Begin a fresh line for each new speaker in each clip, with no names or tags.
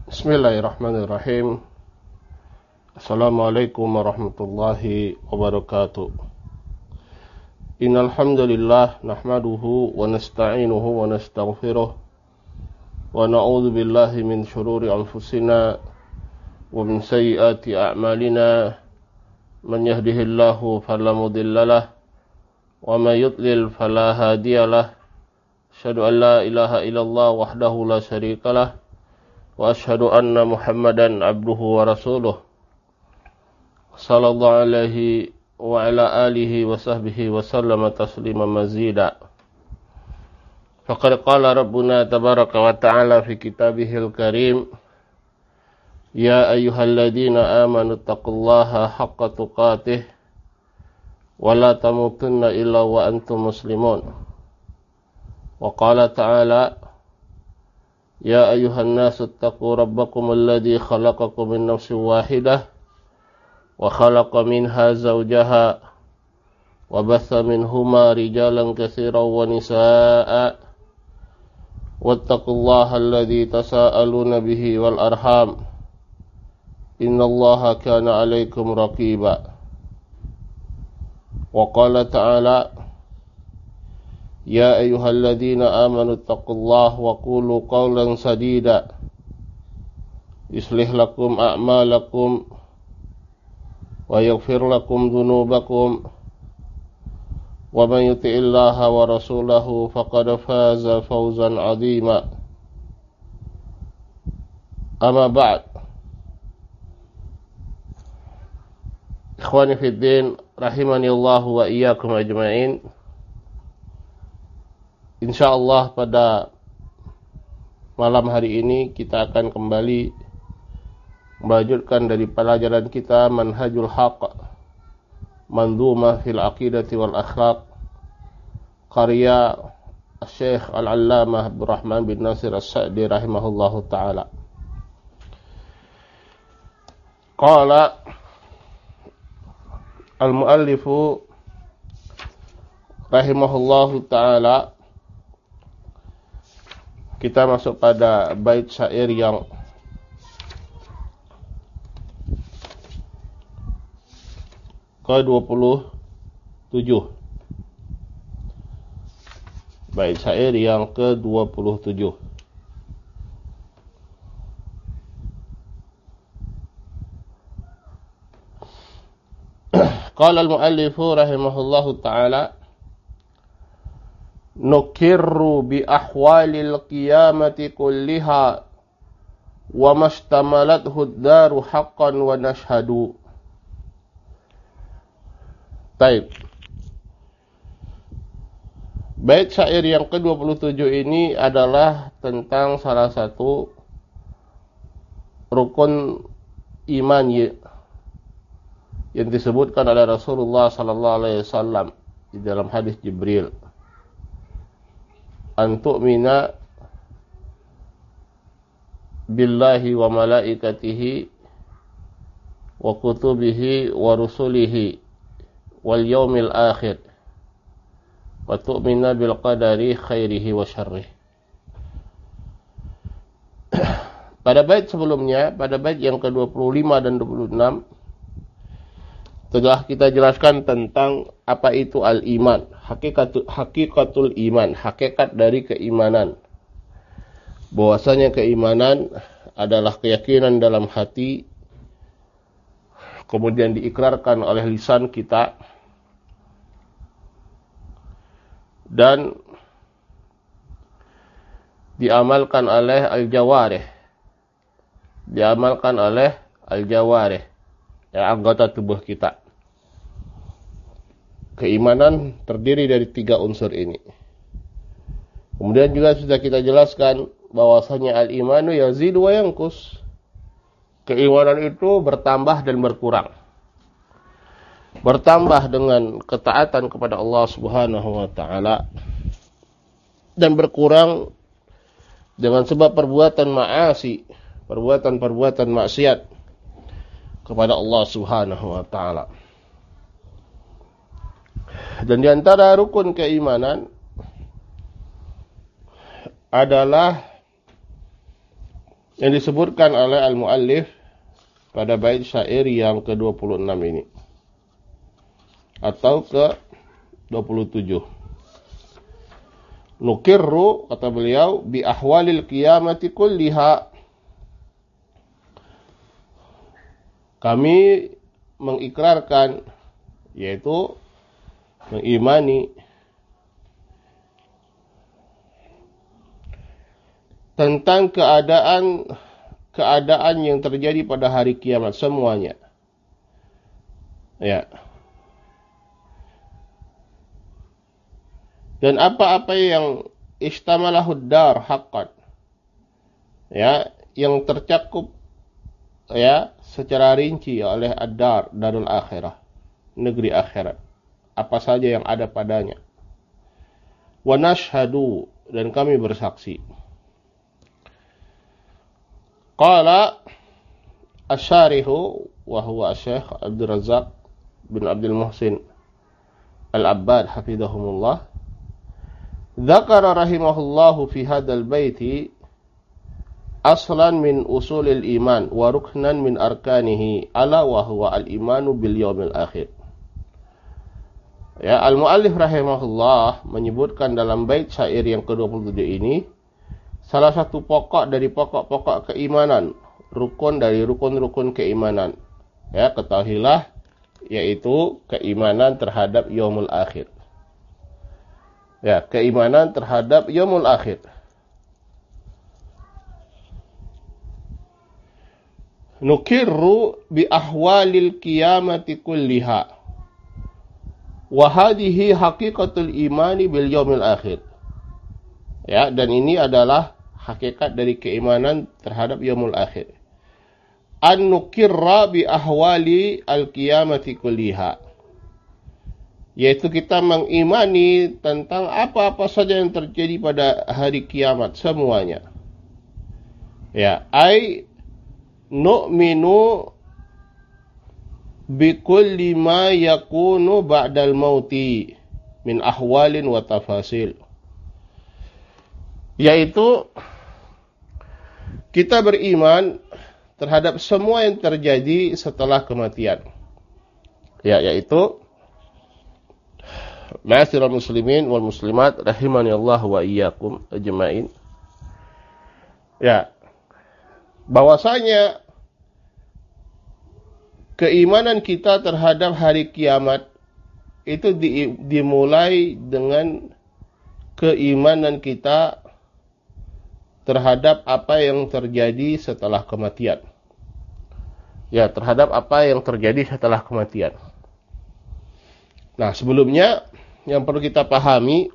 Bismillahirrahmanirrahim. Assalamualaikum warahmatullahi wabarakatuh. Innal hamdalillah nahmaduhu wa nasta'inuhu wa nastaghfiruh wa na'udzu billahi min shururi anfusina wa min sayyiati a'malina. Man yahdihillahu fala mudhillalah wa may yudlil fala hadiyalah. Asyhadu an la ilaha illallah wahdahu la syarikalah wa asyhadu anna Muhammadan abduhu wa rasuluh sallallahu alaihi wa ala alihi wa sahbihi wa sallama tasliman mazida. Faqad qala rabbuna tabaraka wa ta'ala fi kitabihil karim, ya ayyuhalladzina amanu taqullaha haqqa tuqatih wa la tamutunna illa wa antum muslimun. Wa qala ta'ala, ya ayyuhan nasu attaqu rabbakum alladhi khalaqakum min nafsin wahidah wa khalaqa minha zawjaha wa batha minhuma rijalan katsiran wa nisaa'a wattaqullaha alladhi tasaaluna bihi wal arham innallaha kana 'alaykum raqiba. Wa qala ta'ala, ya ayyuhalladzina amanu taqullaha wa qulu qawlan sadida yuslih lakum a'malakum wa yaghfir lakum dhunubakum wa man yuti'illaha wa rasulahu faqad faza fawzan 'azima. Amma ba'd. Ikhwani fid din, rahimanillahu wa iyyakum ajma'in. Insyaallah pada malam hari ini kita akan kembali melanjutkan dari pelajaran kita Manhajul Haq Mandhumah fil Aqidati wal Akhlaq karya Syekh Al-Allamah Abdurrahman bin Nasir As-Sa'di rahimahullahu taala. Qala al-muallifu rahimahullahu taala. Kita masuk pada bait syair yang ke-27. Bait syair yang ke-27. Qala al-muallifu rahimahullahu ta'ala, nukirru bi ahwalil qiyamati kulliha wa mashtamalathu ad-daru haqqan wa nashhadu. Baik. Bait syair yang ke-27 ini adalah tentang salah satu rukun iman yang disebutkan oleh Rasulullah sallallahu alaihi wasallam di dalam hadis Jibril. An tu'mina billahi wa malaikatihi wa kutubihi wa rusulihi wal yaumil akhir wa tu'mina bil qadari khairihi wa syarrihi. Pada bait sebelumnya, pada bait yang ke-25 dan 26 telah kita jelaskan tentang apa itu al-iman, hakikatul iman, hakikat dari keimanan. Bahwasanya keimanan adalah keyakinan dalam hati, kemudian diikrarkan oleh lisan kita, dan diamalkan oleh al-jawarih. Diamalkan oleh al-jawarih, anggota tubuh kita. Keimanan terdiri dari 3 unsur ini. Kemudian juga sudah kita jelaskan bahwasanya al-imanu yazidu wa yanqus. Keimanan itu bertambah dan berkurang. Bertambah dengan ketaatan kepada Allah Subhanahu wa taala dan berkurang dengan sebab perbuatan ma'asi, perbuatan maksiat kepada Allah Subhanahu wa taala. Dan di antara rukun keimanan adalah yang disebutkan oleh al-muallif pada bait syair yang ke-26 ini atau ke-27. Nukirru, kata beliau, bi ahwalil qiyamati kulliha. Kami mengikrarkan, yaitu mengimani tentang keadaan yang terjadi pada hari kiamat semuanya. Ya. Dan apa-apa yang istamalahud dar haqqan, ya, yang tercakup ya secara rinci oleh ad-dar, darul akhirah, negeri akhirat, apa saja yang ada padanya. Wa nashhadu, dan kami bersaksi. Qala asy-syarihu wa huwa Syekh Abdul Razzaq bin Abdul Muhsin Al-Abbad hafizahumullah, dzakara rahimahullahu fi hadzal baiti aslan min usulil iman wa ruknan min arkanihi ala wa huwa al-imanu bil yaumil akhir. Ya, al-muallif rahimahullah menyebutkan dalam bait syair yang ke-27 ini salah satu pokok dari pokok-pokok keimanan, rukun dari rukun-rukun keimanan. Ya, ketahuilah, yaitu keimanan terhadap yaumul akhir. Ya, keimanan terhadap yaumul akhir. Nukirru bi ahwalil qiyamati kulliha. Wa hadhihi haqiqatul imani bil yaumil akhir. Ya, dan ini adalah hakikat dari keimanan terhadap yaumul akhir. An nukirra bi ahwali al-qiyamati kulliha. Yaitu kita mengimani tentang apa-apa saja yang terjadi pada hari kiamat semuanya. Ya, ai nu'minu bi kulli ma yakunu ba'dal mauti min ahwalin wa tafasil. Yaitu kita beriman terhadap semua yang terjadi setelah kematian. Ya, yaitu ma'asyiral muslimin wal muslimat rahimani Allah wa iyyakum ajmain. Ya, bahwasanya keimanan kita terhadap hari kiamat itu dimulai dengan keimanan kita terhadap apa yang terjadi setelah kematian. Ya, terhadap apa yang terjadi setelah kematian. Nah, sebelumnya yang perlu kita pahami,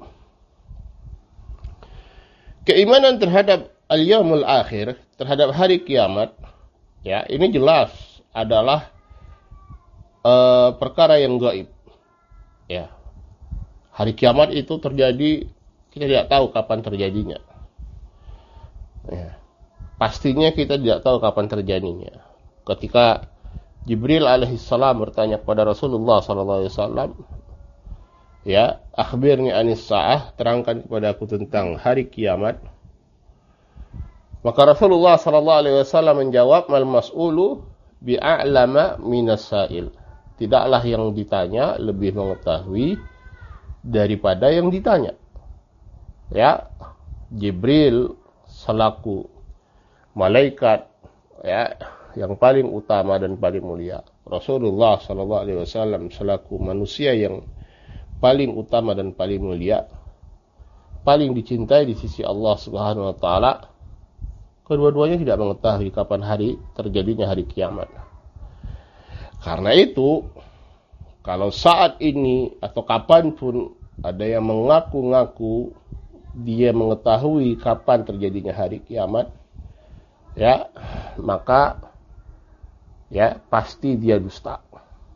keimanan terhadap al-yaumul akhir, terhadap hari kiamat, ya, ini jelas adalah perkara yang gaib. Ya. Hari kiamat itu terjadi, kita tidak tahu kapan terjadinya. Ya. Pastinya kita tidak tahu kapan terjadinya. Ketika Jibril alaihissalam bertanya kepada Rasulullah sallallahu alaihi wasallam, ya, akhbirni anis sa'ah, terangkan kepada aku tentang hari kiamat. Maka Rasulullah sallallahu alaihi wasallam menjawab, mal mas'ulu bi'a'lama minas sa'il. Tidaklah yang ditanya lebih mengetahui daripada yang ditanya. Ya, Jibril selaku malaikat, ya, yang paling utama dan paling mulia. Rasulullah sallallahu alaihi wasallam selaku manusia yang paling utama dan paling mulia, paling dicintai di sisi Allah Subhanahu wa taala. Kedua-duanya tidak mengetahui kapan hari terjadinya hari kiamat. Karena itu, kalau saat ini atau kapanpun ada yang mengaku-ngaku dia mengetahui kapan terjadinya hari kiamat, ya, maka ya pasti dia dusta.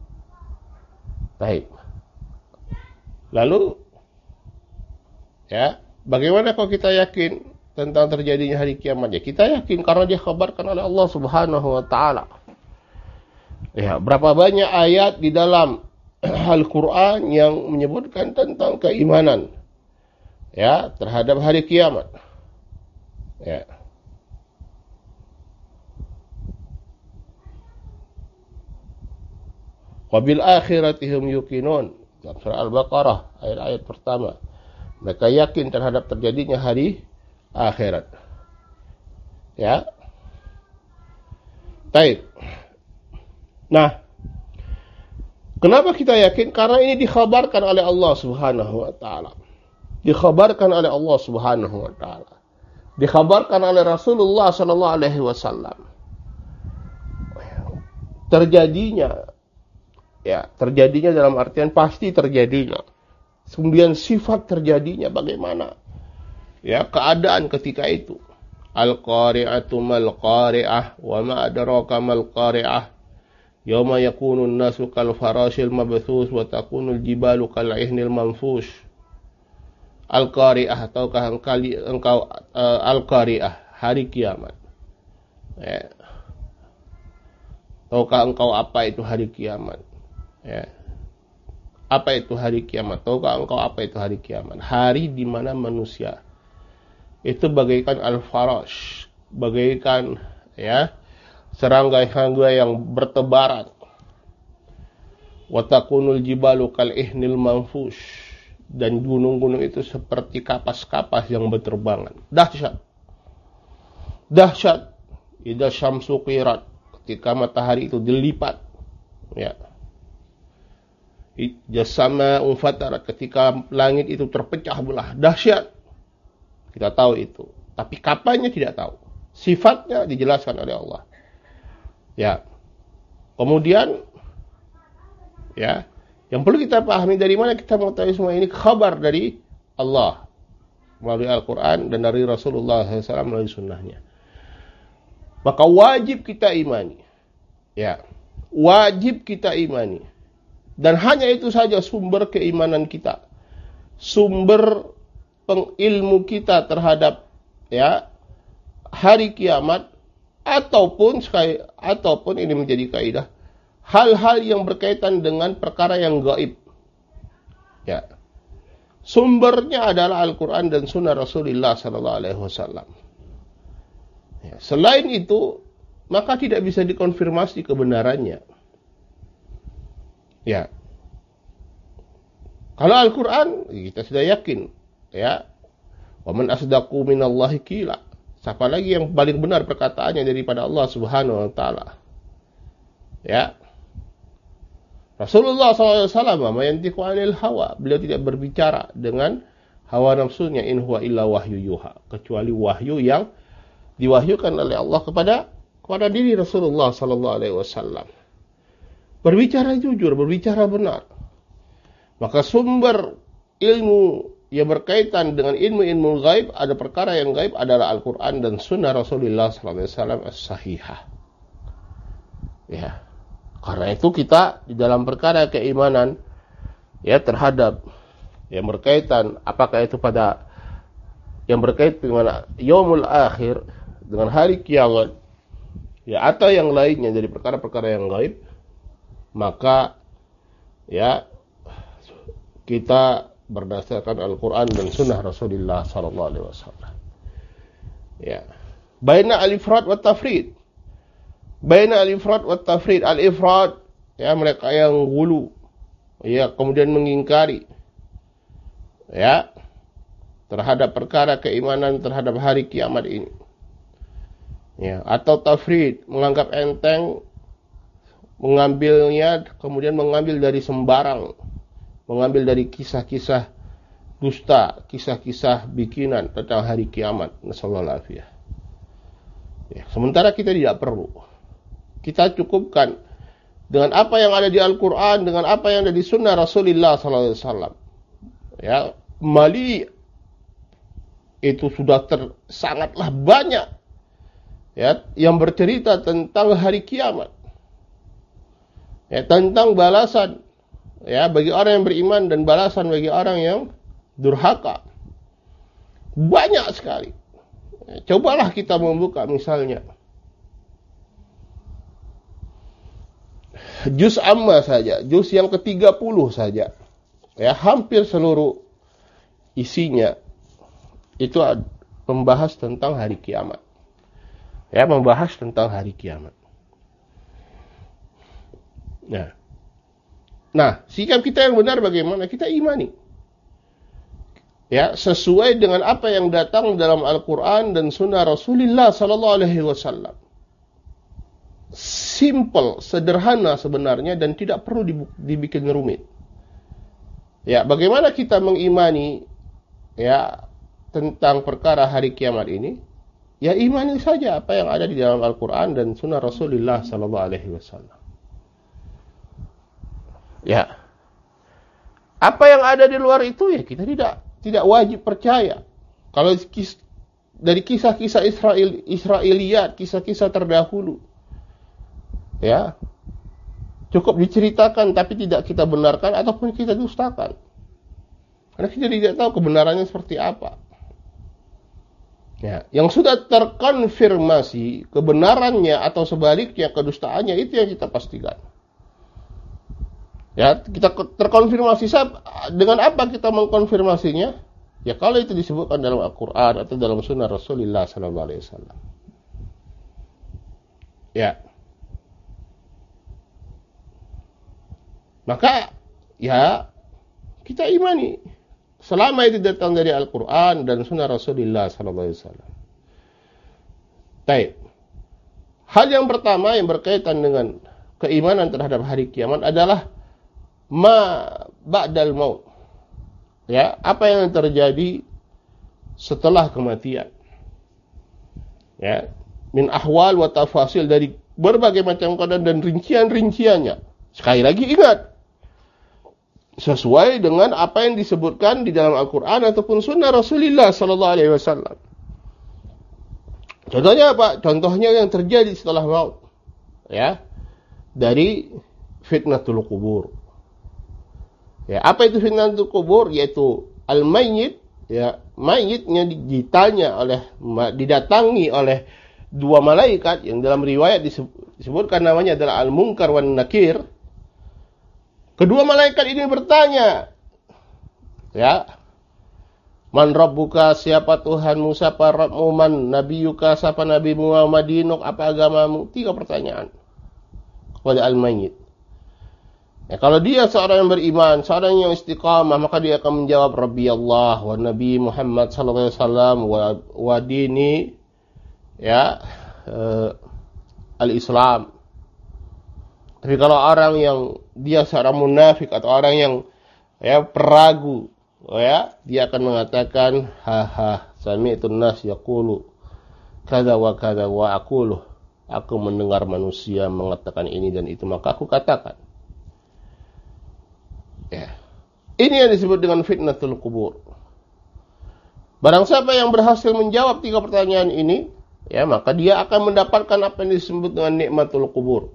Baik. Lalu, ya, bagaimana kalau kita yakin tentang terjadinya hari kiamat? Ya, kita yakin karena dia khabarkan oleh Allah Subhanahu wa taala. Ya, berapa banyak ayat di dalam Al-Qur'an yang menyebutkan tentang keimanan, ya, terhadap hari kiamat. Ya. Wa bil akhirati hum yuqinun. Dalam surah Al-Baqarah ayat-ayat pertama. Mereka yakin terhadap terjadinya hari akhirat. Ya. Baik. Nah, kenapa kita yakin? Karena ini dikhabarkan oleh Allah Subhanahu wa taala. Dikhabarkan oleh Allah Subhanahu wa taala. Dikhabarkan oleh Rasulullah sallallahu alaihi wasallam. Terjadinya dalam artian pasti terjadinya. Kemudian sifat terjadinya bagaimana? Ya, keadaan ketika itu. Al-qari'atu mal qari'ah wa ma adraka mal qari'ah. Yauma yakunun nasu kal farashil mabthus wa takunul jibalu kal ihnil manfush. Al-qari'ah, ataukah engkau al-qari'ah, hari kiamat. Ya. Tahukah engkau apa itu hari kiamat? Ya. Apa itu hari kiamat? Tahukah engkau apa itu hari kiamat? Hari di mana manusia itu bagaikan al-farash, bagaikan serangga-serangga yang bertebaran. Wa takunul jibalu kal ihnil manfush, dan gunung-gunung itu seperti kapas-kapas yang berterbangan. Dahsyat. Dahsyat. Idza syamsu qirat, ketika matahari itu dilipat. Ya. Jasama unfatarat, ketika langit itu terpecah belah. Dahsyat. Kita tahu itu. Tapi kapannya tidak tahu. Sifatnya dijelaskan oleh Allah. Ya. Kemudian, ya, yang perlu kita pahami, dari mana kita mengetahui semua ini? Kabar dari Allah melalui Al-Quran dan dari Rasulullah SAW melalui sunnahnya. Maka wajib kita imani. Ya. Wajib kita imani. Dan hanya itu saja sumber keimanan kita. Sumber ilmu kita terhadap hari kiamat, ataupun ini menjadi kaidah, hal-hal yang berkaitan dengan perkara yang gaib. Ya. Sumbernya adalah Al-Quran dan Sunnah Rasulullah SAW. Ya. Selain itu, maka tidak bisa dikonfirmasi kebenarannya. Ya. Kalau Al-Quran, kita sudah yakin. Ya. Wa man asdaqu minallahi qila. Siapa lagi yang paling benar perkataannya daripada Allah Subhanahu wa taala? Ya. Rasulullah SAW mayantiqu 'anil hawa. Beliau tidak berbicara dengan hawa nafsunya, in huwa illa wahyu yuha, kecuali wahyu yang diwahyukan oleh Allah kepada diri Rasulullah sallallahu alaihi wasallam. Berbicara jujur, berbicara benar. Maka sumber ilmu yang berkaitan dengan ilmu-ilmu gaib, ada perkara yang gaib adalah Al-Quran dan Sunnah Rasulullah SAW as-sahihah. Ya, karena itu kita di dalam perkara keimanan terhadap yang berkaitan, apakah itu pada yang berkaitan dengan yaumul akhir, dengan hari kiamat, atau yang lainnya dari perkara-perkara yang gaib, maka kita berdasarkan Al-Quran dan Sunnah Rasulullah Sallallahu Alaihi Wasallam. Ya, baina al-ifrad wa tafrid. Baina al-ifrad wa tafrid. Al-ifrad, mereka yang gulu, kemudian mengingkari, terhadap perkara keimanan terhadap hari kiamat ini. Ya, atau tafrid, menganggap enteng, mengambilnya, kemudian mengambil dari sembarang. Mengambil dari kisah-kisah dusta, kisah-kisah bikinan tentang hari kiamat. Nasallahu alaihi. Ya, sementara kita tidak perlu. Kita cukupkan dengan apa yang ada di Al-Quran, dengan apa yang ada di Sunnah Rasulullah SAW. Ya, mali itu sudah sangatlah banyak yang bercerita tentang hari kiamat. Tentang balasan bagi orang yang beriman dan balasan bagi orang yang durhaka. Banyak sekali. Cobalah kita membuka misalnya juz amma saja, juz yang ke-30 saja. Hampir seluruh isinya itu membahas tentang hari kiamat. Membahas tentang hari kiamat. Nah, Nah, sikap kita yang benar bagaimana? Kita imani. Ya, sesuai dengan apa yang datang dalam Al-Quran dan Sunnah Rasulullah Sallallahu Alaihi Wasallam. Simple, sederhana sebenarnya dan tidak perlu dibikin rumit. Ya, bagaimana kita mengimani ya tentang perkara hari kiamat ini? Ya, imani saja apa yang ada di dalam Al-Quran dan Sunnah Rasulullah Sallallahu Alaihi Wasallam. Ya, apa yang ada di luar itu ya kita tidak wajib percaya. Kalau dari kisah-kisah Israiliyat, kisah-kisah terdahulu, ya cukup diceritakan tapi tidak kita benarkan ataupun kita dustakan. Karena kita tidak tahu kebenarannya seperti apa. Ya, yang sudah terkonfirmasi kebenarannya atau sebaliknya kedustaannya itu yang kita pastikan. Ya, kita terkonfirmasi dengan apa kita mengkonfirmasinya? Ya, kalau itu disebutkan dalam Al-Quran atau dalam Sunnah Rasulullah Sallallahu Alaihi Wasallam. Ya, maka ya kita imani selama itu datang dari Al-Quran dan Sunnah Rasulullah Sallallahu Alaihi Wasallam. Baik. Hal yang pertama yang berkaitan dengan keimanan terhadap hari kiamat adalah ma ba'dal maut. Ya, apa yang terjadi setelah kematian. Ya, min ahwal wa tafasil, dari berbagai macam keadaan dan rincian-rinciannya. Sekali lagi ingat, sesuai dengan apa yang disebutkan di dalam Al-Quran ataupun Sunnah Rasulullah Sallallahu Alaihi Wasallam. Contohnya apa? Contohnya yang terjadi setelah maut. Ya, dari fitnatul kubur. Ya, apa itu fitnatul kubur? Yaitu al-mayyit, ya, mayitnya didatangi oleh dua malaikat yang dalam riwayat disebutkan namanya adalah al-munkar wan nakir. Kedua malaikat ini bertanya, ya, man rabbuka, siapa Tuhanmu, siapa Rabbmu, man nabiyuka, siapa nabimu, ma dinuk, apa agamamu? 3 pertanyaan kepada al-mayyit. Ya, kalau dia seorang yang beriman, seorang yang istiqamah, maka dia akan menjawab Rabbi Allah wa Nabi Muhammad sallallahu alaihi wasallam wa dini, ya, al-Islam. Tapi kalau orang yang dia seorang munafik atau orang yang ya peragu, ya, dia akan mengatakan sami'tun nas yaqulu kadza wa aqulu. Aku mendengar manusia mengatakan ini dan itu, maka aku katakan. Ya. Ini yang disebut dengan fitnatul kubur. Barang siapa yang berhasil menjawab 3 pertanyaan ini, ya, maka dia akan mendapatkan apa yang disebut dengan nikmatul kubur.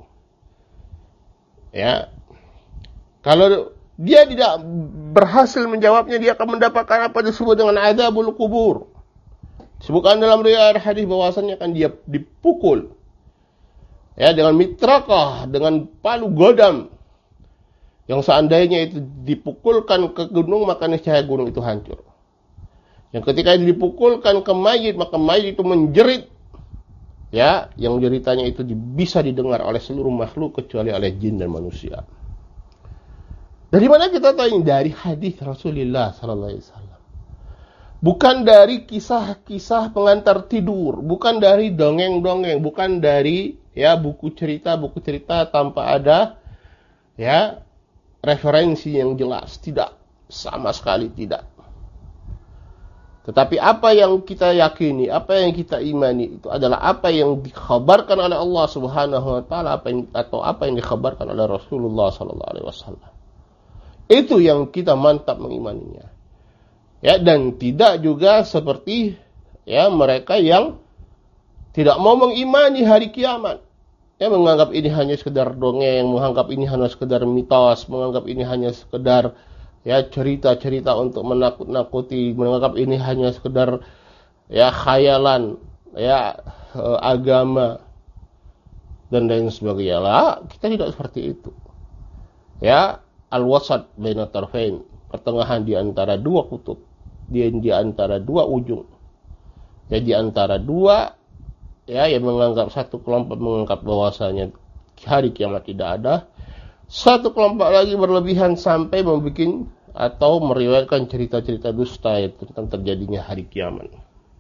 Ya. Kalau dia tidak berhasil menjawabnya, dia akan mendapatkan apa yang disebut dengan azabul kubur. Disebutkan dalam riwayat hadis bahwasannya akan dia dipukul, ya, dengan mitrakah, dengan palu godam. Yang seandainya itu dipukulkan ke gunung, maka niscaya gunung itu hancur. Yang ketika dipukulkan ke mayit, maka mayit itu menjerit. Ya, yang jeritanya itu bisa didengar oleh seluruh makhluk kecuali oleh jin dan manusia. Dari mana kita tahu ini? Dari hadis Rasulullah sallallahu alaihi wasallam. Bukan dari kisah-kisah pengantar tidur, bukan dari dongeng-dongeng, bukan dari ya buku cerita tanpa ada ya referensi yang jelas, tidak, sama sekali tidak. Tetapi apa yang kita yakini, apa yang kita imani itu adalah apa yang dikhabarkan oleh Allah Subhanahu wa taala, apa yang dikhabarkan oleh Rasulullah sallallahu alaihi wasallam. Itu yang kita mantap mengimaninya. Ya, dan tidak juga seperti ya mereka yang tidak mau mengimani hari kiamat. Ya, menganggap ini hanya sekedar dongeng, menganggap ini hanya sekedar mitos, menganggap ini hanya sekedar ya cerita-cerita untuk menakut-nakuti, menganggap ini hanya sekedar ya khayalan, ya agama dan lain sebagainya. Lah, kita tidak seperti itu. Ya, al-wasat baina tarfain, pertengahan di antara dua kutub, di antara dua ujung. Ya, di antara dua ya yang menganggap satu kelompok menganggap bahwasanya hari kiamat tidak ada, Satu kelompok lagi berlebihan sampai membuat atau meriwayatkan cerita-cerita dusta tentang terjadinya hari kiamat.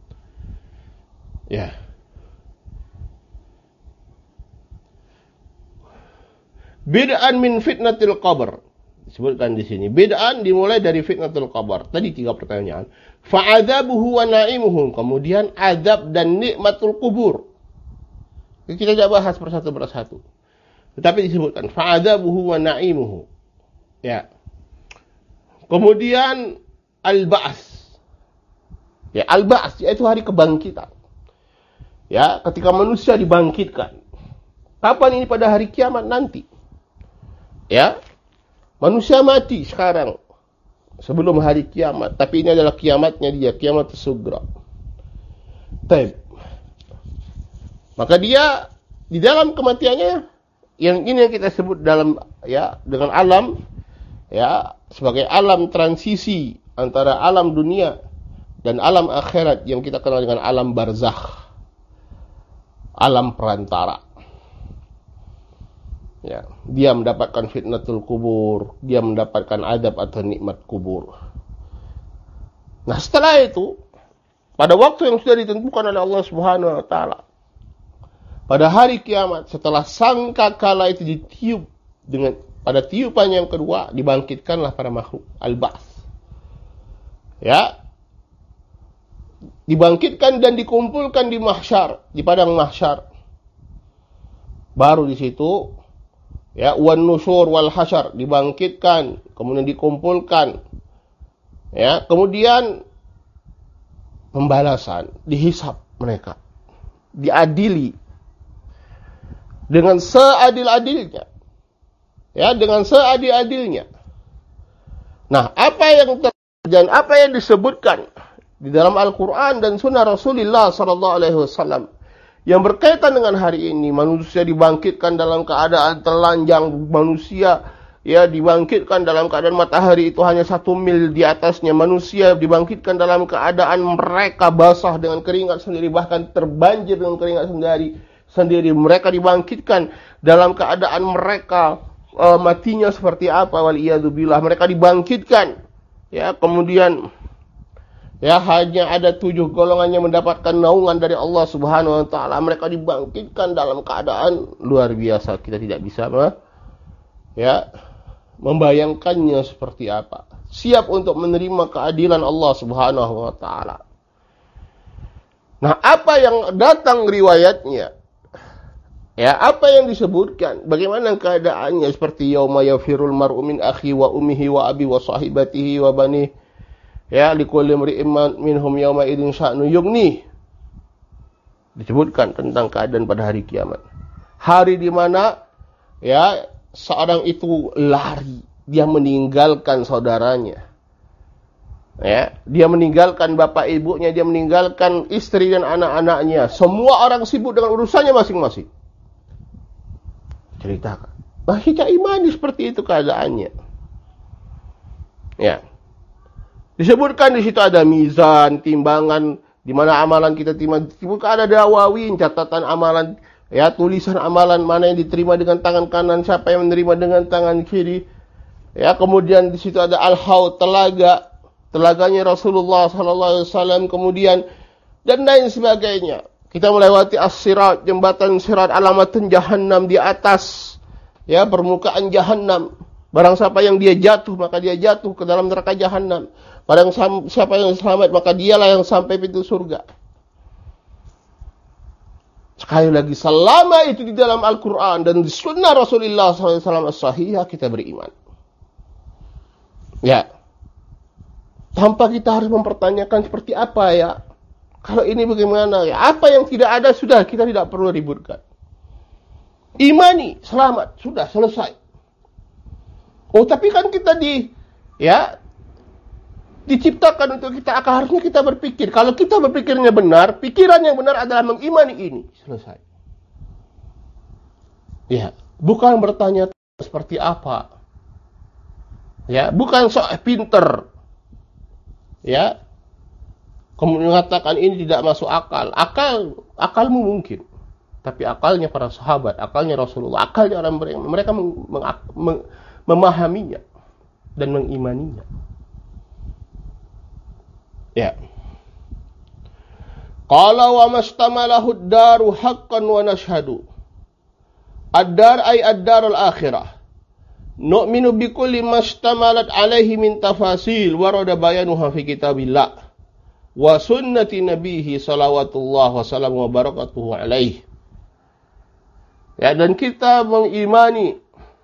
Ya. Bid'an min fitnatil qabr. Disebutkan di sini. Bid'an dimulai dari fitnatul qabr. Tadi 3 pertanyaan. Fa'adzabuhu wa na'imuhu. Kemudian azab dan nikmatul kubur. Kita tidak bahas persatu. Tetapi disebutkan fa'adzabuhu wa na'imuhu. Ya. Kemudian al-ba'ats. Ya, al-ba'ats yaitu hari kebangkitan. Ya, ketika manusia dibangkitkan. Kapan ini? Pada hari kiamat nanti. Ya. Manusia mati sekarang sebelum hari kiamat, tapi ini adalah kiamatnya dia, kiamat sugra. Taib. Maka dia di dalam kematiannya yang ini yang kita sebut dalam dengan alam sebagai alam transisi antara alam dunia dan alam akhirat yang kita kenal dengan alam barzakh. Alam perantara. Ya, dia mendapatkan fitnatul kubur, dia mendapatkan adab atau nikmat kubur. Nah, setelah itu pada waktu yang sudah ditentukan oleh Allah Subhanahu wa taala, pada hari kiamat setelah sangkakala itu ditiup pada tiupan yang kedua, dibangkitkanlah para makhluk al-ba'ts. Ya. Dibangkitkan dan dikumpulkan di mahsyar, di padang mahsyar. Baru di situ wan nusyur wal hasyar, dibangkitkan, kemudian dikumpulkan. Ya, kemudian pembalasan, dihisab mereka. Diadili dengan seadil-adilnya. Ya, dengan seadil-adilnya. Nah, apa yang dan apa yang disebutkan di dalam Al-Quran dan Sunnah Rasulullah SAW yang berkaitan dengan hari ini, manusia dibangkitkan dalam keadaan telanjang, manusia dibangkitkan dalam keadaan matahari itu hanya 1 mil di atasnya, manusia dibangkitkan dalam keadaan mereka basah dengan keringat sendiri, bahkan terbanjir dengan keringat sendiri. Mereka dibangkitkan dalam keadaan mereka matinya seperti apa, waliyadzubillah. Mereka dibangkitkan, kemudian hanya ada 7 golongan yang mendapatkan naungan dari Allah Subhanahu wa taala. Mereka dibangkitkan dalam keadaan luar biasa. Kita tidak bisa membayangkannya seperti apa. Siap untuk menerima keadilan Allah Subhanahu wa taala. Nah, apa yang datang riwayatnya? Apa yang disebutkan? Bagaimana keadaannya? Seperti yauma yafirul mar'u min akhi wa ummihi wa abi wa sahibatihi wa banihi. Likulli imri'in minhum yawma idzin sya'nu yughni. Disebutkan tentang keadaan pada hari kiamat. Hari di mana seorang itu lari, dia meninggalkan saudaranya. Dia meninggalkan bapak ibunya, dia meninggalkan istri dan anak-anaknya. Semua orang sibuk dengan urusannya masing-masing. Ceritakan. Nah, kita imani seperti itu keadaannya. Disebutkan di situ ada mizan, timbangan, di mana amalan kita timbang. Disebutkan ada dawawin, catatan amalan, tulisan amalan mana yang diterima dengan tangan kanan, siapa yang menerima dengan tangan kiri. Kemudian di situ ada al-haud, telaganya Rasulullah SAW, kemudian dan lain sebagainya. Kita melewati as-sirat, jembatan sirat, alamatun jahannam di atas permukaan jahannam. Barang siapa yang dia jatuh, maka dia jatuh ke dalam neraka jahannam. Barang siapa yang selamat, maka dialah yang sampai pintu surga. Sekali lagi, selama itu di dalam Al-Quran dan di sunnah Rasulullah SAW as-sahihah, kita beriman. Tanpa kita harus mempertanyakan seperti apa kalau ini bagaimana? Apa yang tidak ada sudah, kita tidak perlu ributkan. Imani, selamat, sudah selesai. Oh, tapi kan kita diciptakan untuk kita, harusnya kita berpikir. Kalau kita berpikirnya benar, pikiran yang benar adalah mengimani ini. Selesai. Bukan bertanya seperti apa. Bukan sok pinter. Kemudian mengatakan ini tidak masuk akal. Akalmu mungkin. tapi akalnya para sahabat, akalnya Rasulullah, akalnya orang mereka memahaminya dan mengimaninya. Ya. Qala wa mastamalahu ad-daru haqqan wa nashhadu. Ad-dar ay ad-darul akhirah. Nu'minu bikulli mastamalat alaihi min tafasil warada bayanuha fi kitabillah wa sunnati nabihi salawatullah wa salam wa barakatuhu alaihi. Ya, dan kita mengimani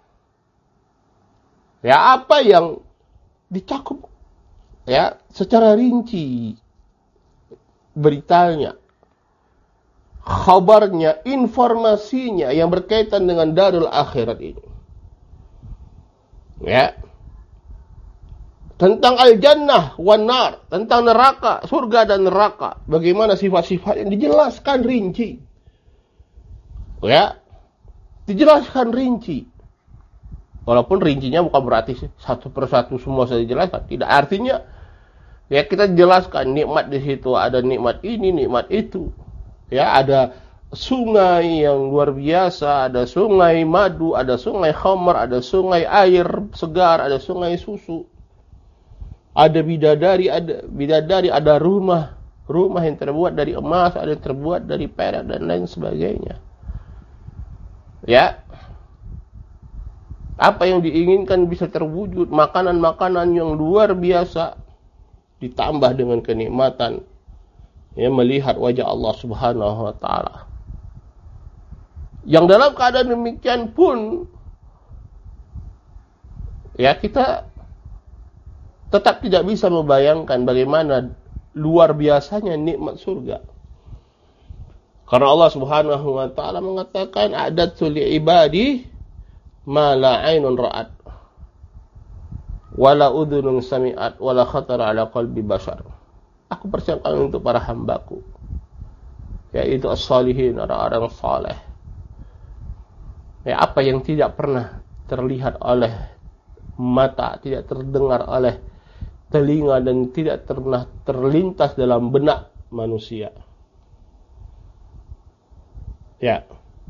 ya apa yang dicakup ya secara rinci beritanya, khabarnya, informasinya yang berkaitan dengan darul akhirat ini. Ya. Tentang al-jannah wan nar, tentang neraka, surga dan neraka, bagaimana sifat-sifat yang dijelaskan rinci. Ya. Dijelaskan rinci. Walaupun rincinya bukan berarti satu persatu semua saya jelaskan. Tidak, artinya ya kita jelaskan nikmat di situ, ada nikmat ini, nikmat itu. Ya, ada sungai yang luar biasa, ada sungai madu, ada sungai khamar, ada sungai air segar, ada sungai susu. Ada bidadari, ada rumah yang terbuat dari emas, ada yang terbuat dari perak dan lain sebagainya. Ya, apa yang diinginkan bisa terwujud, makanan-makanan yang luar biasa, ditambah dengan kenikmatan, ya, melihat wajah Allah Subhanahu wa Ta'ala. Yang dalam keadaan demikian pun, ya, kita tetap tidak bisa membayangkan bagaimana luar biasanya nikmat surga. Karena Allah Subhanahu wa Ta'ala mengatakan, a'dadtu li'ibadi ma la 'ainun ra'at wala udhunun sami'at wala khatara 'ala qalbi bashar. Aku persiapkan untuk para hambaku, yaitu as-salihin, orang-orang saleh. Ya, apa yang tidak pernah terlihat oleh mata, tidak terdengar oleh telinga, dan tidak pernah terlintas dalam benak manusia. Ya.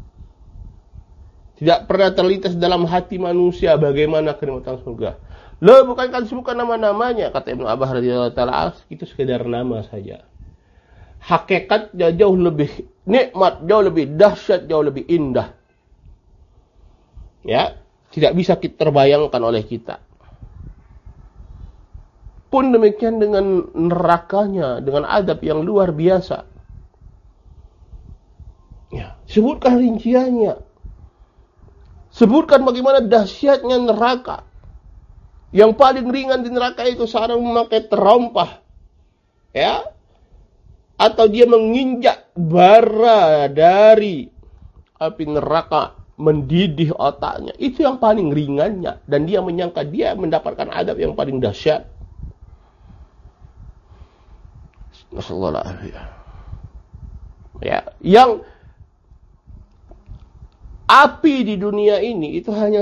Tidak pernah terlintas dalam hati manusia bagaimana kenikmatan surga. Loh, bukankah disebutkan nama-namanya? Kata Ibnu Abbas radhiyallahu taala, itu sekedar nama saja. Hakikatnya jauh lebih nikmat, jauh lebih dahsyat, jauh lebih indah. Ya, tidak bisa terbayangkan oleh kita. Pun demikian dengan nerakanya, dengan adab yang luar biasa. Ya, sebutkan rinciannya. Sebutkan bagaimana dahsyatnya neraka. Yang paling ringan di neraka itu seorang memakai terompah. Ya. Atau dia menginjak bara dari api neraka, mendidih otaknya. Itu yang paling ringannya. Dan dia menyangka dia mendapatkan adab yang paling dahsyat. Nasallallahu. Ya, yang api di dunia ini itu hanya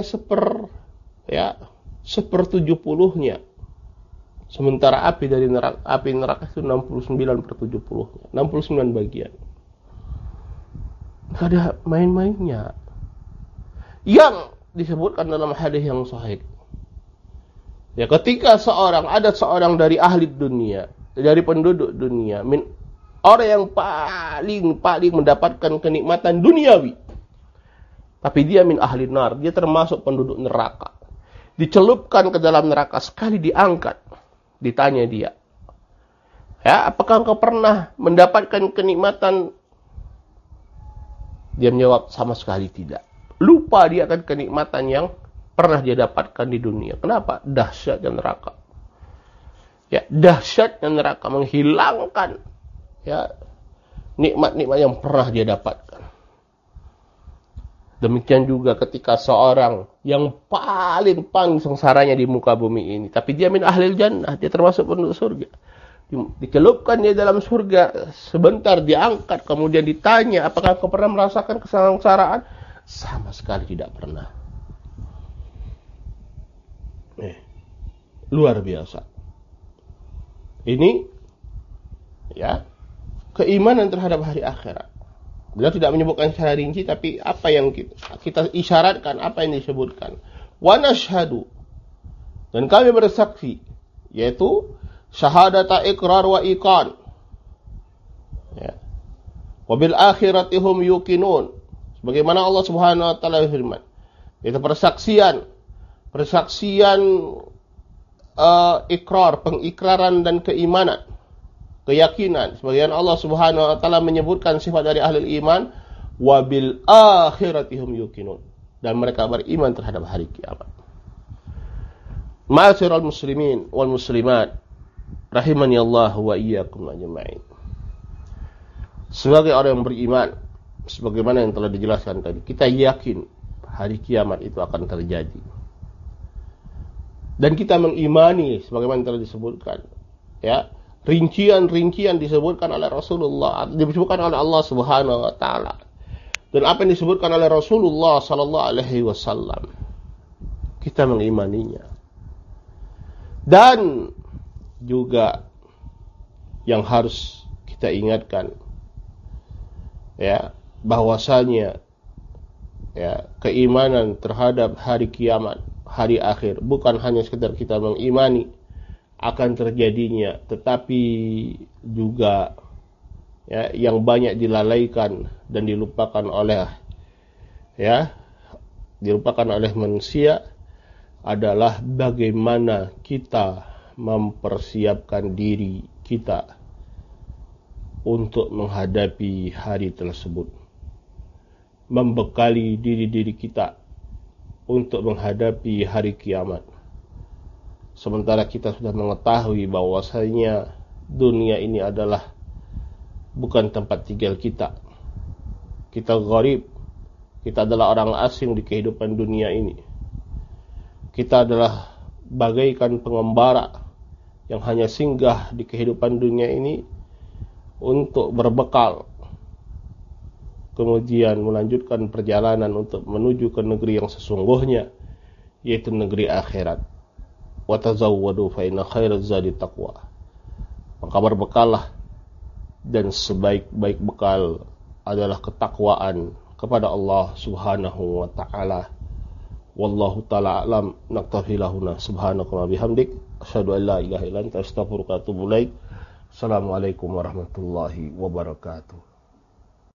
1/70-nya. Sementara api dari neraka itu 69/70-nya. 69 bagian. Tidak ada main-mainnya. Yang disebutkan dalam hadis yang sahih. Ya, ketika ada seorang dari ahli dunia, dari penduduk dunia, orang yang paling mendapatkan kenikmatan duniawi, tapi dia min ahli nar, dia termasuk penduduk neraka. Dicelupkan ke dalam neraka, sekali diangkat, ditanya dia, ya, apakah engkau pernah mendapatkan kenikmatan? Dia menjawab, sama sekali tidak. Lupa dia akan kenikmatan yang pernah dia dapatkan di dunia. Kenapa? Dahsyatnya neraka. Ya, dahsyatnya neraka menghilangkan, ya, nikmat-nikmat yang pernah dia dapatkan. Demikian juga ketika seorang yang paling sengsaranya di muka bumi ini, tapi dia min ahlil jannah, dia termasuk penduduk surga. Dicelupkan dia dalam surga, sebentar diangkat, kemudian ditanya, apakah kau pernah merasakan kesengsaraan? Sama sekali tidak pernah. Luar biasa. Ini, ya, keimanan terhadap hari akhirat. Beliau tidak menyebutkan secara rinci, tapi apa yang kita isyaratkan, apa yang disebutkan. Wa nashhadu, dan kami bersaksi, yaitu syahadata iqrar wa iqan. Ya. Wa bil akhirati hum yuqinun. Sebagaimana Allah Subhanahu wa taala firman, itu persaksian ikrar, pengikraran dan keimanan, keyakinan. Sebagian Allah Subhanahu wa taala menyebutkan sifat dari ahli iman, wa bil akhiratihum yuqinun, dan mereka beriman terhadap hari kiamat. Ma'asyiral muslimin wal muslimat, rahimani Allah wa iyyakum ajma'in. Sebagai orang yang beriman, sebagaimana yang telah dijelaskan tadi, kita yakin hari kiamat itu akan terjadi. Dan kita mengimani sebagaimana yang telah disebutkan, ya, rincian-rincian disebutkan oleh Rasulullah, disebutkan oleh Allah Subhanahu wa taala. Dan apa yang disebutkan oleh Rasulullah sallallahu alaihi wasallam, kita mengimaninya. Dan juga yang harus kita ingatkan, ya, bahwasanya, ya, keimanan terhadap hari kiamat, hari akhir, bukan hanya sekedar kita mengimani akan terjadinya, tetapi juga, ya, yang banyak dilalaikan dan dilupakan oleh manusia adalah bagaimana kita mempersiapkan diri kita untuk menghadapi hari tersebut, membekali diri-diri kita untuk menghadapi hari kiamat. Sementara kita sudah mengetahui bahwasanya dunia ini adalah bukan tempat tinggal kita. Kita gharib, kita adalah orang asing di kehidupan dunia ini. Kita adalah bagaikan pengembara yang hanya singgah di kehidupan dunia ini untuk berbekal, kemudian melanjutkan perjalanan untuk menuju ke negeri yang sesungguhnya, yaitu negeri akhirat. Wa tazawwadu fa inna khairaz zadi taqwa. Maka berbekallah, dan sebaik-baik bekal adalah ketakwaan kepada Allah Subhanahu wa taala. Wallahu taala alam. Naktafi lahuna subhanaka wa bihamdik, asyhadu an la ilaha illa anta, astaghfiruka wa atubu ilaik. Assalamualaikum warahmatullahi wabarakatuh.